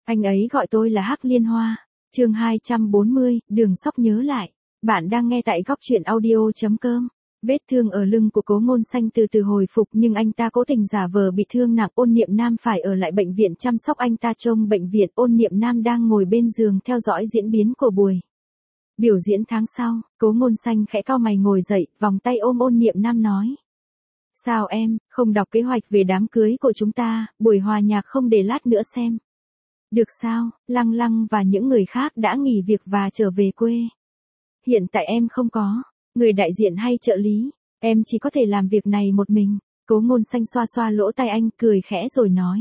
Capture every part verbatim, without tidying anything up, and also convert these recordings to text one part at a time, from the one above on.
Anh ấy gọi tôi là Hắc Liên Hoa. Chương hai trăm bốn mươi, Đường Sóc nhớ lại. Bạn đang nghe tại góc truyện audio chấm com. Vết thương ở lưng của Cố Ngôn Xanh từ từ hồi phục nhưng anh ta cố tình giả vờ bị thương nặng. Ôn Niệm Nam phải ở lại bệnh viện chăm sóc anh ta. Trong bệnh viện, Ôn Niệm Nam đang ngồi bên giường theo dõi diễn biến của buổi biểu diễn tháng sau. Cố Ngôn Xanh khẽ cau mày ngồi dậy, vòng tay ôm Ôn Niệm Nam nói: Sao em, không đọc kế hoạch về đám cưới của chúng ta, buổi hòa nhạc không để lát nữa xem? Được sao? Lăng Lăng và những người khác đã nghỉ việc và trở về quê. Hiện tại em không có người đại diện hay trợ lý, em chỉ có thể làm việc này một mình. Cố Ngôn Xanh xoa xoa lỗ tai anh, cười khẽ rồi nói: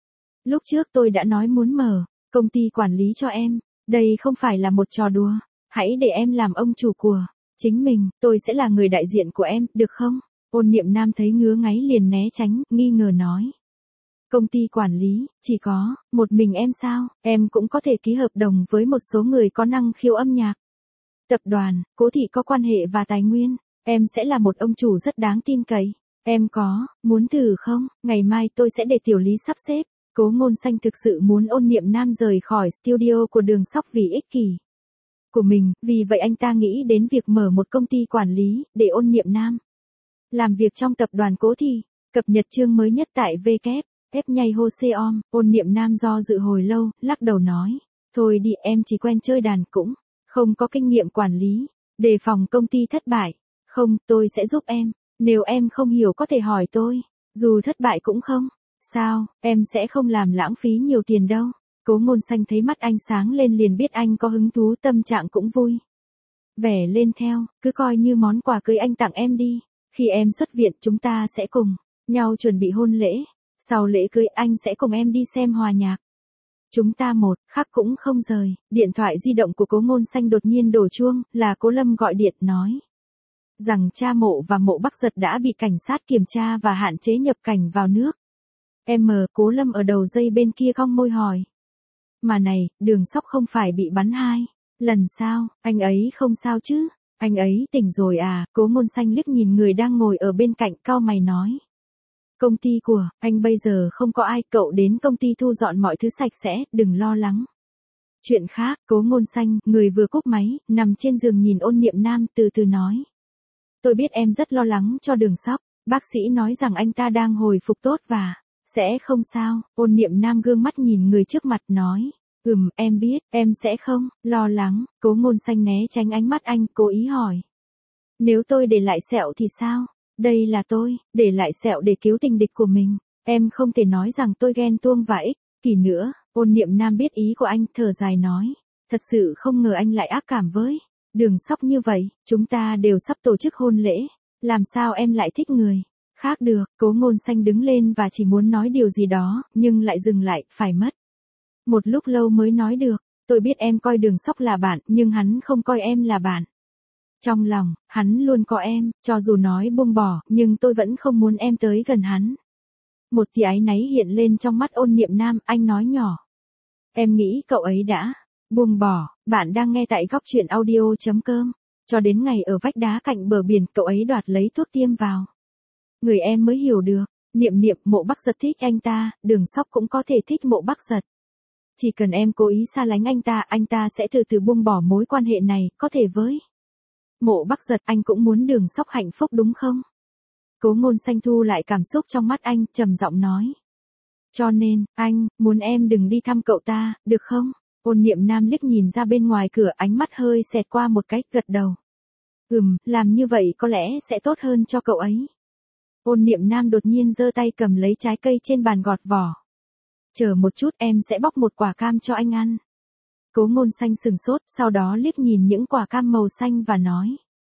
Lúc trước tôi đã nói muốn mở công ty quản lý cho em, đây không phải là một trò đùa. Hãy để em làm ông chủ của chính mình, tôi sẽ là người đại diện của em, được không? Ôn Niệm Nam thấy ngứa ngáy liền né tránh, nghi ngờ nói: Công ty quản lý, chỉ có một mình em sao? Em cũng có thể ký hợp đồng với một số người có năng khiếu âm nhạc. Tập đoàn, Cố thị có quan hệ và tài nguyên, em sẽ là một ông chủ rất đáng tin cậy. Em có muốn thử không? Ngày mai tôi sẽ để Tiểu Lý sắp xếp. Cố Ngôn Xanh thực sự muốn Ôn Niệm Nam rời khỏi studio của Đường Sóc vì ích kỷ của mình, vì vậy anh ta nghĩ đến việc mở một công ty quản lý để Ôn Niệm Nam làm việc trong tập đoàn Cố thị. Cập nhật chương mới nhất tại W F nhây hô xê om. Ôn Niệm Nam do dự hồi lâu, lắc đầu nói: Thôi đi, em chỉ quen chơi đàn, cũng không có kinh nghiệm quản lý, đề phòng công ty thất bại. Không, tôi sẽ giúp em. Nếu em không hiểu có thể hỏi tôi. Dù thất bại cũng không sao, em sẽ không làm lãng phí nhiều tiền đâu. Cố Ngôn Xanh thấy mắt anh sáng lên liền biết anh có hứng thú, tâm trạng cũng vui vẻ lên theo. Cứ coi như món quà cưới anh tặng em đi. Khi em xuất viện chúng ta sẽ cùng nhau chuẩn bị hôn lễ. Sau lễ cưới anh sẽ cùng em đi xem hòa nhạc. Chúng ta một khắc cũng không rời. Điện thoại di động của Cố Ngôn Xanh đột nhiên đổ chuông, là Cố Lâm gọi điện nói rằng cha Mộ và Mộ Bắc Giật đã bị cảnh sát kiểm tra và hạn chế nhập cảnh vào nước. Em, Cố Lâm ở đầu dây bên kia cong môi hỏi: Mà này, Đường Sóc không phải bị bắn hai lần sao? Anh ấy không sao chứ? Anh ấy tỉnh rồi à? Cố Ngôn Xanh liếc nhìn người đang ngồi ở bên cạnh, cau mày nói: Công ty của anh bây giờ không có ai, cậu đến công ty thu dọn mọi thứ sạch sẽ, đừng lo lắng. Chuyện khác. Cố Ngôn Xanh, người vừa cúp máy, nằm trên giường nhìn Ôn Niệm Nam, từ từ nói: Tôi biết em rất lo lắng cho Đường Sóc, bác sĩ nói rằng anh ta đang hồi phục tốt và sẽ không sao. Ôn Niệm Nam gương mắt nhìn người trước mặt nói: Ừm, em biết, em sẽ không lo lắng. Cố Ngôn Xanh né tránh ánh mắt anh, cố ý hỏi: Nếu tôi để lại sẹo thì sao? Đây là tôi, để lại sẹo để cứu tình địch của mình. Em không thể nói rằng tôi ghen tuông và ích kỷ nữa. Ôn Niệm Nam biết ý của anh, thở dài nói: Thật sự không ngờ anh lại ác cảm với Đường Sóc như vậy. Chúng ta đều sắp tổ chức hôn lễ, làm sao em lại thích người khác được? Cố Ngôn Xanh đứng lên và chỉ muốn nói điều gì đó, nhưng lại dừng lại, phải mất một lúc lâu mới nói được: Tôi biết em coi Đường Sóc là bạn, nhưng hắn không coi em là bạn. Trong lòng, hắn luôn có em, cho dù nói buông bỏ, nhưng tôi vẫn không muốn em tới gần hắn. Một tia áy náy hiện lên trong mắt Ôn Niệm Nam, anh nói nhỏ: Em nghĩ cậu ấy đã buông bỏ. Bạn đang nghe tại góc truyện audio chấm com. Cho đến ngày ở vách đá cạnh bờ biển, cậu ấy đoạt lấy thuốc tiêm vào người em mới hiểu được. Niệm Niệm, Mộ Bắc Giật thích anh ta, Đường Sóc cũng có thể thích Mộ Bắc Giật. Chỉ cần em cố ý xa lánh anh ta, anh ta sẽ từ từ buông bỏ mối quan hệ này, có thể với Mộ Bắc Giật. Anh cũng muốn Đường Sóc hạnh phúc đúng không? Cố Ngôn Xanh thu lại cảm xúc trong mắt anh, trầm giọng nói: Cho nên, anh muốn em đừng đi thăm cậu ta, được không? Ôn Niệm Nam liếc nhìn ra bên ngoài cửa, ánh mắt hơi xẹt qua một cái, gật đầu: Ừm, làm như vậy có lẽ sẽ tốt hơn cho cậu ấy. Ôn Niệm Nam đột nhiên giơ tay cầm lấy trái cây trên bàn gọt vỏ. Chờ một chút, em sẽ bóc một quả cam cho anh ăn. Cố Ngôn Xanh sừng sốt, sau đó liếc nhìn những quả cam màu xanh và nói: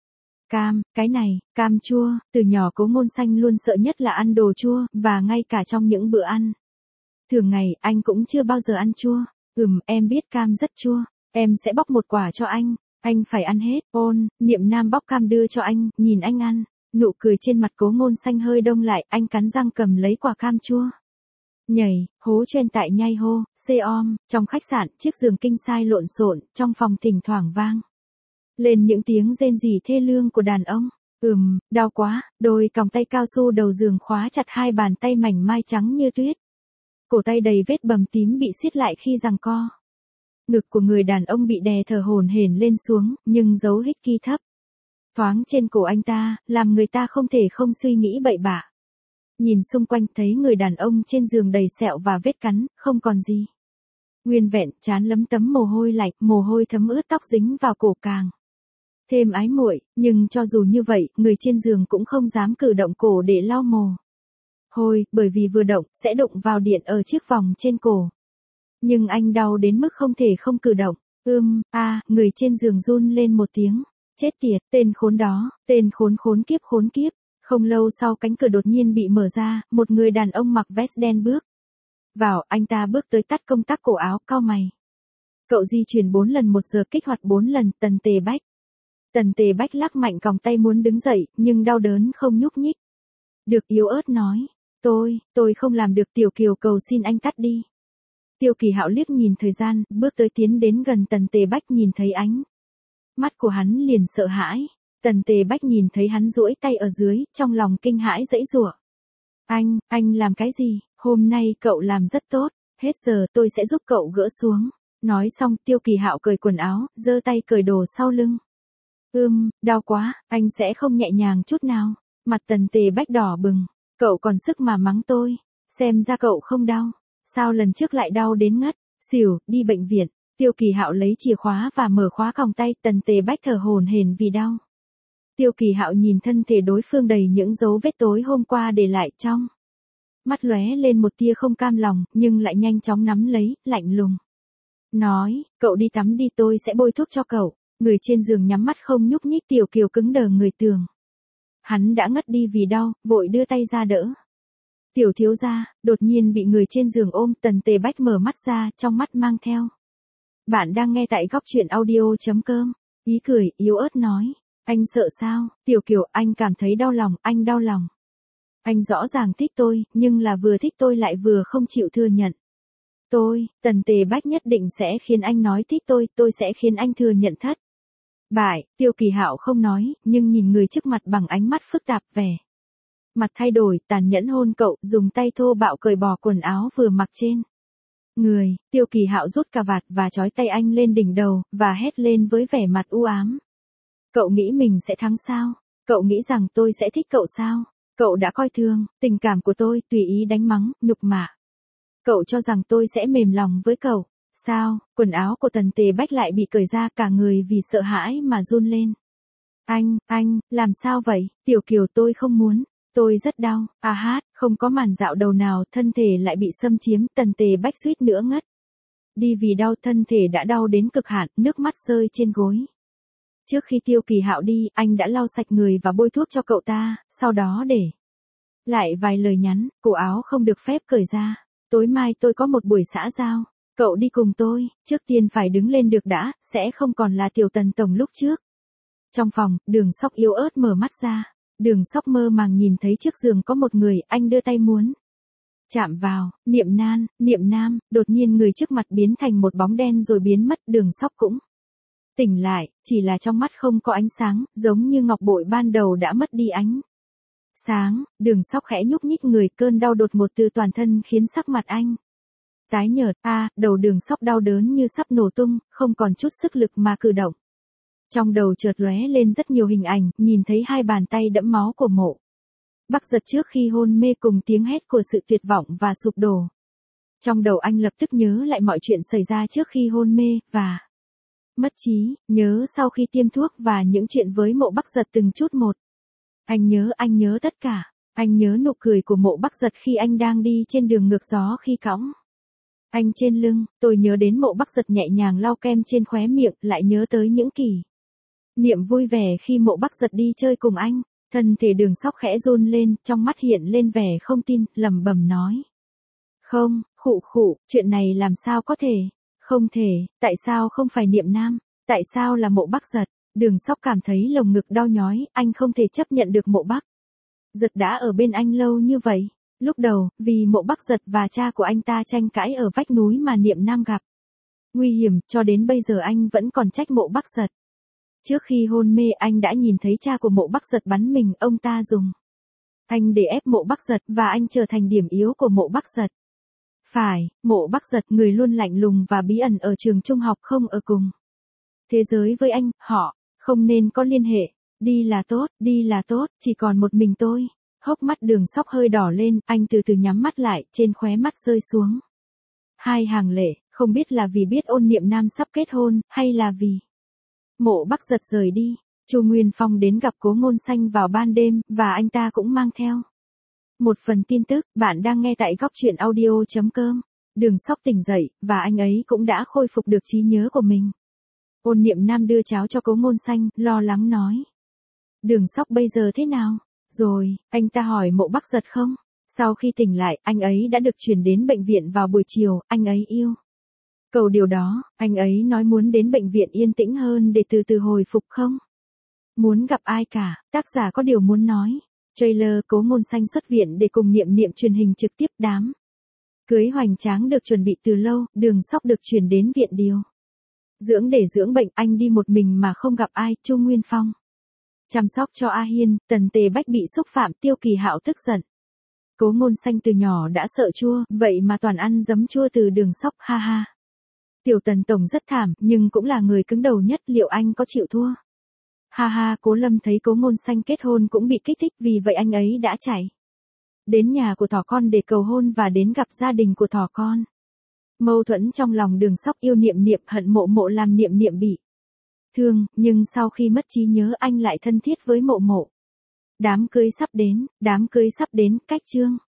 Cam, cái này, cam chua. Từ nhỏ Cố Ngôn Xanh luôn sợ nhất là ăn đồ chua, và ngay cả trong những bữa ăn thường ngày, anh cũng chưa bao giờ ăn chua. Ừm, em biết cam rất chua, em sẽ bóc một quả cho anh, anh phải ăn hết. Ôn Niệm Nam bóc cam đưa cho anh, nhìn anh ăn, nụ cười trên mặt Cố Ngôn Xanh hơi đông lại, anh cắn răng cầm lấy quả cam chua. Nhảy, hố chen tại nhây hô, xê om. Trong khách sạn, chiếc giường kinh sai lộn xộn, trong phòng thỉnh thoảng vang lên những tiếng rên rỉ thê lương của đàn ông. Ừm, đau quá. Đôi còng tay cao su đầu giường khóa chặt hai bàn tay mảnh mai trắng như tuyết cổ tay đầy vết bầm tím bị siết lại khi giằng co. Ngực của người đàn ông bị đè thở hổn hển lên xuống, nhưng dấu hít ki thấp. Thoáng trên cổ anh ta, làm người ta không thể không suy nghĩ bậy bạ. Nhìn xung quanh thấy người đàn ông trên giường đầy sẹo và vết cắn, không còn gì. Nguyên vẹn, trán lấm tấm mồ hôi lạnh, mồ hôi thấm ướt tóc dính vào cổ càng thêm ái muội, nhưng cho dù như vậy, người trên giường cũng không dám cử động cổ để lau mồ hôi, bởi vì vừa động, sẽ đụng vào điện ở chiếc vòng trên cổ. Nhưng anh đau đến mức không thể không cử động. Ưm, a, à, người trên giường run lên một tiếng. Chết tiệt, tên khốn đó, tên khốn khốn kiếp khốn kiếp. Không lâu sau cánh cửa đột nhiên bị mở ra, một người đàn ông mặc vest đen bước vào, anh ta bước tới tắt công tắc cổ áo, cau mày. Cậu di chuyển bốn lần một giờ, kích hoạt bốn lần, Tần Tề Bách. Tần Tề Bách lắc mạnh còng tay muốn đứng dậy, nhưng đau đớn không nhúc nhích. Được, yếu ớt nói. Tôi, tôi không làm được. Tiểu Kiều cầu xin anh tắt đi. Tiêu Kỳ Hạo liếc nhìn thời gian, bước tới tiến đến gần Tần Tề Bách, nhìn thấy ánh mắt của hắn liền sợ hãi. Tần Tề Bách nhìn thấy hắn duỗi tay ở dưới, trong lòng kinh hãi giãy giụa. Anh, anh làm cái gì? Hôm nay cậu làm rất tốt, hết giờ tôi sẽ giúp cậu gỡ xuống. Nói xong, Tiêu Kỳ Hạo cởi quần áo, giơ tay cởi đồ sau lưng. Ưm, đau quá, anh sẽ không nhẹ nhàng chút nào. Mặt Tần Tề Bách đỏ bừng, cậu còn sức mà mắng tôi, xem ra cậu không đau. Sao lần trước lại đau đến ngất, xỉu, đi bệnh viện. Tiêu Kỳ Hạo lấy chìa khóa và mở khóa còng tay, Tần Tề Bách thở hổn hển vì đau. Tiêu Kỳ Hạo nhìn thân thể đối phương đầy những dấu vết tối hôm qua để lại trong mắt lóe lên một tia không cam lòng, nhưng lại nhanh chóng nắm lấy, lạnh lùng. Nói, cậu đi tắm đi, tôi sẽ bôi thuốc cho cậu. Người trên giường nhắm mắt không nhúc nhích, Tiểu Kiều cứng đờ người tưởng hắn đã ngất đi vì đau, vội đưa tay ra đỡ. Tiểu thiếu gia, đột nhiên bị người trên giường ôm, Tần Tề Bách mở mắt ra, trong mắt mang theo. Bạn đang nghe tại góc truyện audio.com. Ý cười, yếu ớt nói. Anh sợ sao? Tiểu Kiều, anh cảm thấy đau lòng, anh đau lòng. Anh rõ ràng thích tôi, nhưng là vừa thích tôi lại vừa không chịu thừa nhận. Tôi, Tần Tề Bách nhất định sẽ khiến anh nói thích tôi, tôi sẽ khiến anh thừa nhận thất bại. Tiêu Kỳ Hạo không nói, nhưng nhìn người trước mặt bằng ánh mắt phức tạp, vẻ mặt thay đổi, tàn nhẫn hôn cậu, dùng tay thô bạo cởi bỏ quần áo vừa mặc trên người. Tiêu Kỳ Hạo rút cà vạt và trói tay anh lên đỉnh đầu, và hét lên với vẻ mặt u ám. Cậu nghĩ mình sẽ thắng sao? Cậu nghĩ rằng tôi sẽ thích cậu sao? Cậu đã coi thường tình cảm của tôi, tùy ý đánh mắng, nhục mạ. Cậu cho rằng tôi sẽ mềm lòng với cậu. Sao? Quần áo của Tần Tề Bách lại bị cởi ra, cả người vì sợ hãi mà run lên. Anh, anh, làm sao vậy? Tiểu Kiều, tôi không muốn. Tôi rất đau. À hát, không có màn dạo đầu nào, thân thể lại bị xâm chiếm, Tần Tề Bách suýt nữa ngất đi vì đau, thân thể đã đau đến cực hạn, nước mắt rơi trên gối. Trước khi Tiêu Kỳ Hạo đi, anh đã lau sạch người và bôi thuốc cho cậu ta, sau đó để lại vài lời nhắn, cổ áo không được phép cởi ra. Tối mai tôi có một buổi xã giao, cậu đi cùng tôi, trước tiên phải đứng lên được đã, sẽ không còn là Tiểu Tần tổng lúc trước. Trong phòng, Đường Sóc yếu ớt mở mắt ra. Đường Sóc mơ màng nhìn thấy trước giường có một người, anh đưa tay muốn chạm vào. Niệm Nan, Niệm Nam, đột nhiên người trước mặt biến thành một bóng đen rồi biến mất. Đường Sóc cũng tỉnh lại, chỉ là trong mắt không có ánh sáng, giống như ngọc bội ban đầu đã mất đi ánh sáng. Đường Sóc khẽ nhúc nhích người, cơn đau đột ngột từ toàn thân khiến sắc mặt anh tái nhợt. A, à, đầu Đường Sóc đau đớn như sắp nổ tung, không còn chút sức lực mà cử động. Trong đầu chợt lóe lên rất nhiều hình ảnh, nhìn thấy hai bàn tay đẫm máu của Mộ Bắc Giật trước khi hôn mê cùng tiếng hét của sự tuyệt vọng và sụp đổ. Trong đầu anh lập tức nhớ lại mọi chuyện xảy ra trước khi hôn mê, và mất trí, nhớ sau khi tiêm thuốc và những chuyện với Mộ Bắc Giật từng chút một. Anh nhớ, anh nhớ tất cả. Anh nhớ nụ cười của Mộ Bắc Giật khi anh đang đi trên đường ngược gió khi cõng anh trên lưng. Tôi nhớ đến Mộ Bắc Giật nhẹ nhàng lau kem trên khóe miệng, lại nhớ tới những kỷ niệm vui vẻ khi Mộ Bắc Giật đi chơi cùng anh. Thân thể Đường Sóc khẽ run lên, trong mắt hiện lên vẻ không tin, lẩm bẩm nói. Không, khụ khụ, chuyện này làm sao có thể? Không thể, tại sao không phải Niệm Nam? Tại sao là Mộ Bắc Giật? Đường Sóc cảm thấy lồng ngực đau nhói, anh không thể chấp nhận được Mộ Bắc Giật đã ở bên anh lâu như vậy. Lúc đầu, vì Mộ Bắc Giật và cha của anh ta tranh cãi ở vách núi mà Niệm Nam gặp nguy hiểm, cho đến bây giờ anh vẫn còn trách Mộ Bắc Giật. Trước khi hôn mê anh đã nhìn thấy cha của Mộ Bắc Giật bắn mình, ông ta dùng anh để ép Mộ Bắc Giật, và anh trở thành điểm yếu của Mộ Bắc Giật. Phải, Mộ Bắc Giật người luôn lạnh lùng và bí ẩn ở trường trung học không ở cùng. Thế giới với anh, họ, không nên có liên hệ. Đi là tốt, đi là tốt, chỉ còn một mình tôi. Hốc mắt Đường Sóc hơi đỏ lên, anh từ từ nhắm mắt lại, trên khóe mắt rơi xuống hai hàng lệ, không biết là vì biết Ôn Niệm Nam sắp kết hôn, hay là vì Mộ Bắc Giật rời đi. Chu Nguyên Phong đến gặp Cố Ngôn Xanh vào ban đêm, và anh ta cũng mang theo một phần tin tức. Bạn đang nghe tại góc truyện audio.com. Đường Sóc tỉnh dậy, và anh ấy cũng đã khôi phục được trí nhớ của mình. Ôn Niệm Nam đưa cháo cho Cố Ngôn Xanh, lo lắng nói. Đường Sóc bây giờ thế nào? Rồi, anh ta hỏi Mộ Bắc Giật không? Sau khi tỉnh lại, anh ấy đã được chuyển đến bệnh viện vào buổi chiều, anh ấy yêu cầu điều đó, anh ấy nói muốn đến bệnh viện yên tĩnh hơn để từ từ hồi phục không muốn gặp ai cả, tác giả có điều muốn nói. Trailer Cố Ngôn Xanh xuất viện để cùng Niệm Niệm truyền hình trực tiếp. Đám cưới hoành tráng được chuẩn bị từ lâu, Đường Sóc được chuyển đến viện điều dưỡng để dưỡng bệnh, anh đi một mình mà không gặp ai. Chu Nguyên Phong chăm sóc cho A Hiên, Tần Tề Bách bị xúc phạm, Tiêu Kỳ Hạo tức giận. Cố Ngôn Xanh từ nhỏ đã sợ chua, vậy mà toàn ăn giấm chua từ Đường Sóc, ha ha. Tiểu Tần Tổng rất thảm, nhưng cũng là người cứng đầu nhất, liệu anh có chịu thua? Ha ha, Cố Lâm thấy Cố Ngôn Xanh kết hôn cũng bị kích thích, vì vậy anh ấy đã chạy đến nhà của thỏ con để cầu hôn và đến gặp gia đình của thỏ con. Mâu thuẫn trong lòng Đường Sóc, yêu Niệm Niệm, hận Mộ Mộ làm Niệm Niệm bị thương, nhưng sau khi mất trí nhớ anh lại thân thiết với Mộ Mộ. Đám cưới sắp đến, đám cưới sắp đến, cách chương